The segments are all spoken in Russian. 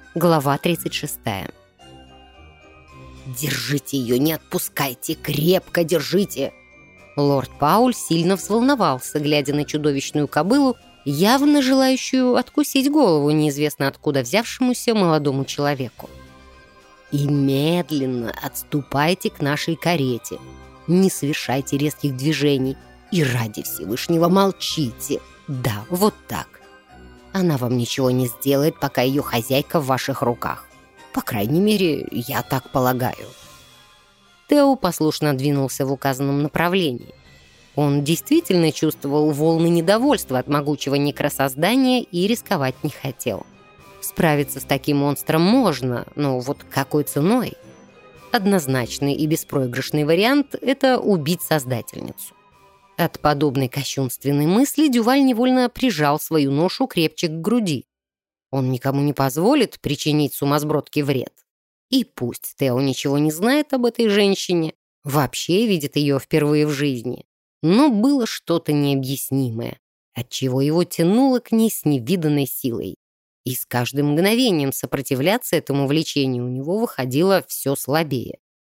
Глава 36. «Держите ее, не отпускайте, крепко держите!» Лорд Пауль сильно взволновался, глядя на чудовищную кобылу, явно желающую откусить голову неизвестно откуда взявшемуся молодому человеку. «И медленно отступайте к нашей карете. Не совершайте резких движений и ради Всевышнего молчите. Да, вот так. Она вам ничего не сделает, пока ее хозяйка в ваших руках. По крайней мере, я так полагаю». Тео послушно двинулся в указанном направлении. Он действительно чувствовал волны недовольства от могучего некросоздания и рисковать не хотел. Справиться с таким монстром можно, но вот какой ценой? Однозначный и беспроигрышный вариант — это убить создательницу. От подобной кощунственной мысли Дюваль невольно прижал свою ношу крепче к груди. Он никому не позволит причинить сумасбродке вред. И пусть Тео ничего не знает об этой женщине, вообще видит ее впервые в жизни, но было что-то необъяснимое, отчего его тянуло к ней с невиданной силой. И с каждым мгновением сопротивляться этому влечению у него выходило все слабее.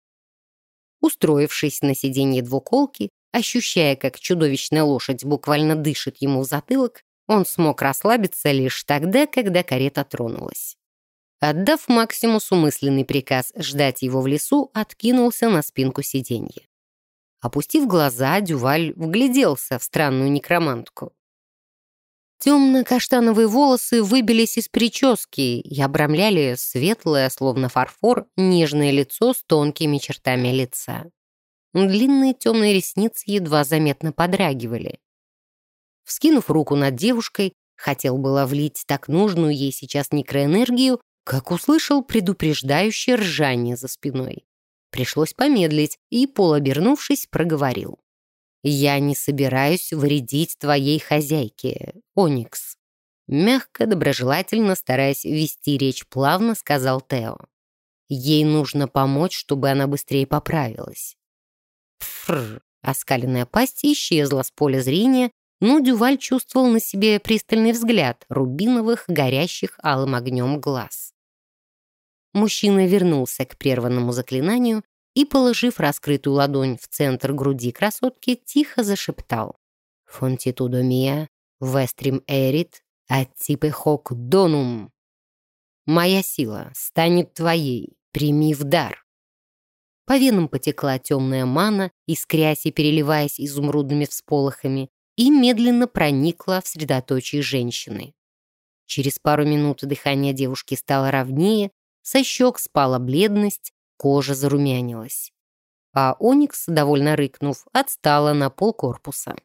Устроившись на сиденье двуколки, ощущая, как чудовищная лошадь буквально дышит ему в затылок, он смог расслабиться лишь тогда, когда карета тронулась. Отдав Максимусу мысленный приказ ждать его в лесу, откинулся на спинку сиденья. Опустив глаза, Дюваль вгляделся в странную некромантку. Темно-каштановые волосы выбились из прически и обрамляли светлое, словно фарфор, нежное лицо с тонкими чертами лица. Длинные темные ресницы едва заметно подрагивали. Вскинув руку над девушкой, хотел было влить так нужную ей сейчас некроэнергию, как услышал предупреждающее ржание за спиной. Пришлось помедлить и, полуобернувшись, проговорил. «Я не собираюсь вредить твоей хозяйке, Оникс». Мягко, доброжелательно, стараясь вести речь плавно, сказал Тео. «Ей нужно помочь, чтобы она быстрее поправилась». Фррр, оскаленная пасть исчезла с поля зрения, но Дюваль чувствовал на себе пристальный взгляд рубиновых, горящих алым огнем глаз. Мужчина вернулся к прерванному заклинанию и, положив раскрытую ладонь в центр груди красотки, тихо зашептал: «Фонтитудо мия, вестрим эрит, аттипе хок донум». «Моя сила станет твоей, прими в дар». По венам потекла темная мана, искрясь и переливаясь изумрудными всполохами, и медленно проникла в средоточие женщины. Через пару минут дыхание девушки стало ровнее, со щек спала бледность, кожа зарумянилась. А Оникс, довольно рыкнув, отстала на полкорпуса.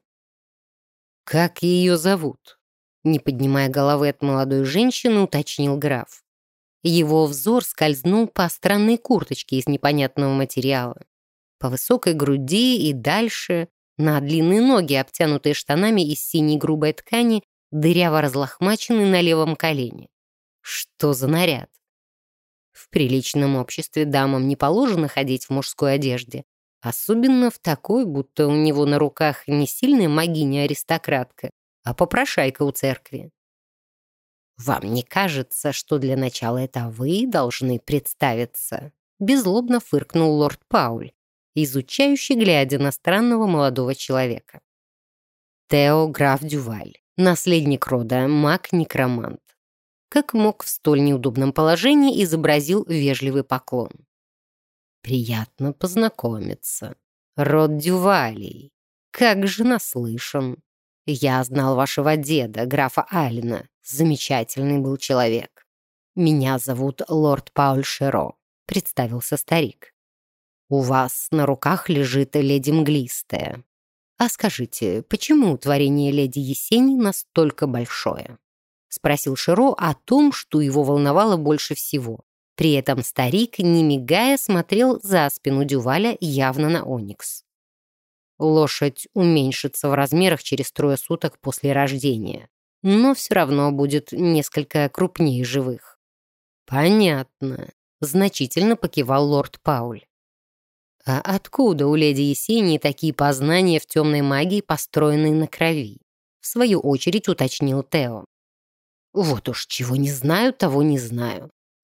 «Как ее зовут?» Не поднимая головы от молодой женщины, уточнил граф. Его взор скользнул по странной курточке из непонятного материала, по высокой груди и дальше на длинные ноги, обтянутые штанами из синей грубой ткани, дыряво разлохмаченные на левом колене. Что за наряд? В приличном обществе дамам не положено ходить в мужской одежде, особенно в такой, будто у него на руках не сильная могиня-аристократка, а попрошайка у церкви. «Вам не кажется, что для начала это вы должны представиться?» Беззлобно фыркнул лорд Пауль, изучающий, глядя на странного молодого человека. Тео граф Дюваль, наследник рода, маг-некромант. Как мог в столь неудобном положении, изобразил вежливый поклон. «Приятно познакомиться. Род Дювалей. Как же наслышан. Я знал вашего деда, графа Алина. Замечательный был человек. Меня зовут лорд Пауль Шеро», — представился старик. «У вас на руках лежит леди Мглистая. А скажите, почему творение леди Есени настолько большое?» — спросил Шеро о том, что его волновало больше всего. При этом старик, не мигая, смотрел за спину Дюваля, явно на Оникс. «Лошадь уменьшится в размерах через 3 суток после рождения, но все равно будет несколько крупнее живых». «Понятно», — значительно покивал лорд Пауль. «А откуда у леди Есении такие познания в темной магии, построенные на крови?» В свою очередь уточнил Тео. «Вот уж чего не знаю, того не знаю.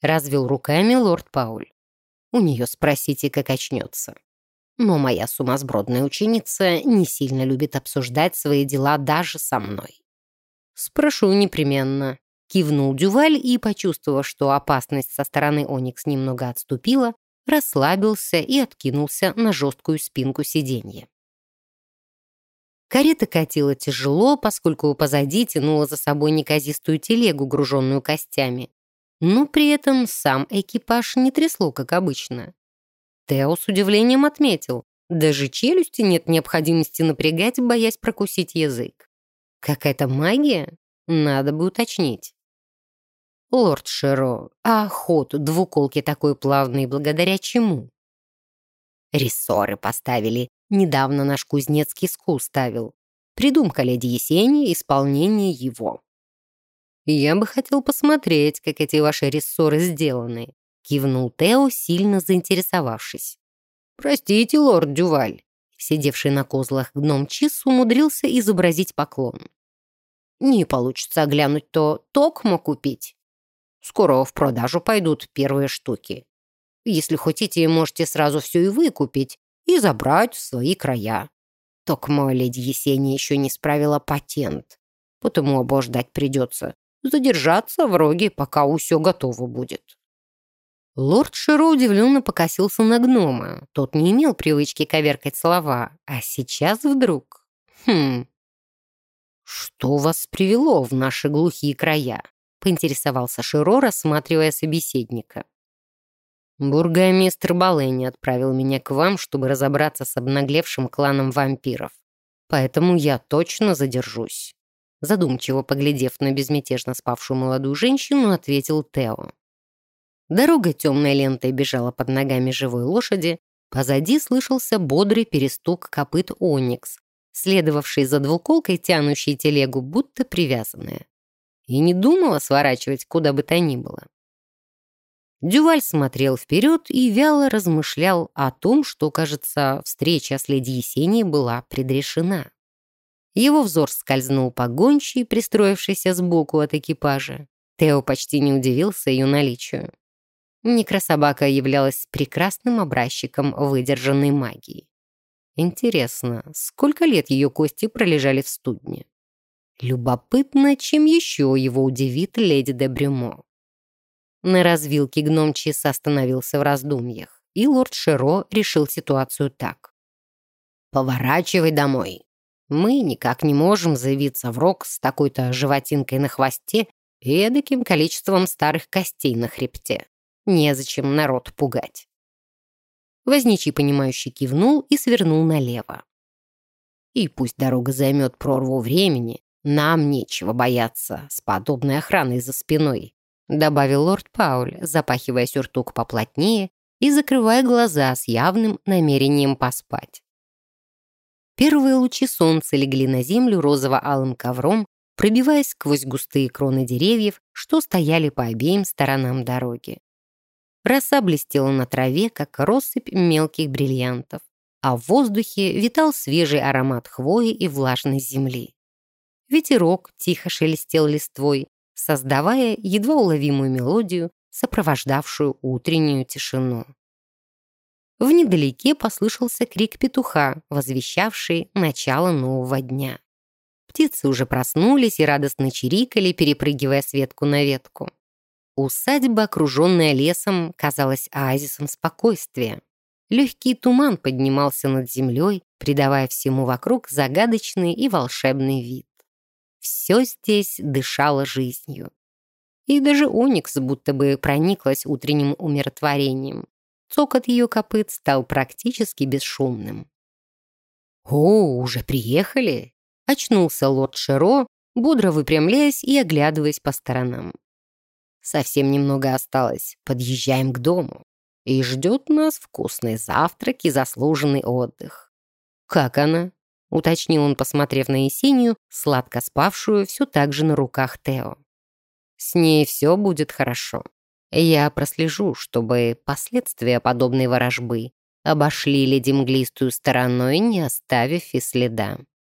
развел руками лорд Пауль. У нее спросите, как очнется. Но моя сумасбродная ученица не сильно любит обсуждать свои дела даже со мной. Спрошу непременно. Кивнул Дюваль и, почувствовав, что опасность со стороны Оникс немного отступила, расслабился и откинулся на жесткую спинку сиденья. Карета катила тяжело, поскольку позади тянула за собой неказистую телегу, груженную костями. Но при этом сам экипаж не трясло, как обычно. Тео с удивлением отметил, даже челюсти нет необходимости напрягать, боясь прокусить язык. Какая-то магия? Надо бы уточнить. Лорд Широ, а ход двуколки такой плавный благодаря чему? Рессоры поставили. Недавно наш кузнец киску ставил. Придумка леди Есени, исполнение его. Я бы хотел посмотреть, как эти ваши рессоры сделаны. Кивнул Тео, сильно заинтересовавшись. «Простите, лорд Дюваль». Сидевший на козлах гном Чис умудрился изобразить поклон. «Не получится оглянуть, то токмо купить. Скоро в продажу пойдут первые штуки. Если хотите, можете сразу все и выкупить и забрать в свои края. Токмо леди Есения еще не справила патент, потому обождать придется. Задержаться в роге, пока все готово будет». Лорд Широ удивленно покосился на гнома. Тот не имел привычки коверкать слова, а сейчас вдруг... «Что вас привело в наши глухие края?» — поинтересовался Широ, рассматривая собеседника. «Бургомистр Балэни отправил меня к вам, чтобы разобраться с обнаглевшим кланом вампиров. Поэтому я точно задержусь». Задумчиво поглядев на безмятежно спавшую молодую женщину, ответил Тео. Дорога темной лентой бежала под ногами живой лошади, позади слышался бодрый перестук копыт Оникс, следовавший за двуколкой, тянущей телегу, будто привязанная. И не думала сворачивать куда бы то ни было. Дюваль смотрел вперед и вяло размышлял о том, что, кажется, встреча с леди Есенией была предрешена. Его взор скользнул по гончей, пристроившейся сбоку от экипажа. Тео почти не удивился ее наличию. Некрособака являлась прекрасным образчиком выдержанной магии. Интересно, сколько лет ее кости пролежали в студне? Любопытно, чем еще его удивит леди де Брюмо. На развилке гном Чис остановился в раздумьях, и лорд Широ решил ситуацию так. «Поворачивай домой. Мы никак не можем заявиться в рог с такой-то животинкой на хвосте и эдаким количеством старых костей на хребте. Незачем народ пугать». Возничий, понимающий, кивнул и свернул налево. «И пусть дорога займет прорву времени, нам нечего бояться с подобной охраной за спиной», добавил лорд Пауль, запахивая сюртук поплотнее и закрывая глаза с явным намерением поспать. Первые лучи солнца легли на землю розово-алым ковром, пробиваясь сквозь густые кроны деревьев, что стояли по обеим сторонам дороги. Роса блестела на траве, как россыпь мелких бриллиантов, а в воздухе витал свежий аромат хвои и влажной земли. Ветерок тихо шелестел листвой, создавая едва уловимую мелодию, сопровождавшую утреннюю тишину. В недалеке послышался крик петуха, возвещавший начало нового дня. Птицы уже проснулись и радостно чирикали, перепрыгивая с ветку на ветку. Усадьба, окруженная лесом, казалась оазисом спокойствия. Легкий туман поднимался над землей, придавая всему вокруг загадочный и волшебный вид. Все здесь дышало жизнью. И даже Оникс будто бы прониклась утренним умиротворением. Цокот ее копыт стал практически бесшумным. «О, уже приехали?» — очнулся лорд Широ, бодро выпрямляясь и оглядываясь по сторонам. «Совсем немного осталось. Подъезжаем к дому. И ждет нас вкусный завтрак и заслуженный отдых». «Как она?» — уточнил он, посмотрев на Есению, сладко спавшую все так же на руках Тео. «С ней все будет хорошо. Я прослежу, чтобы последствия подобной ворожбы обошли леди Мглистую стороной, не оставив и следа».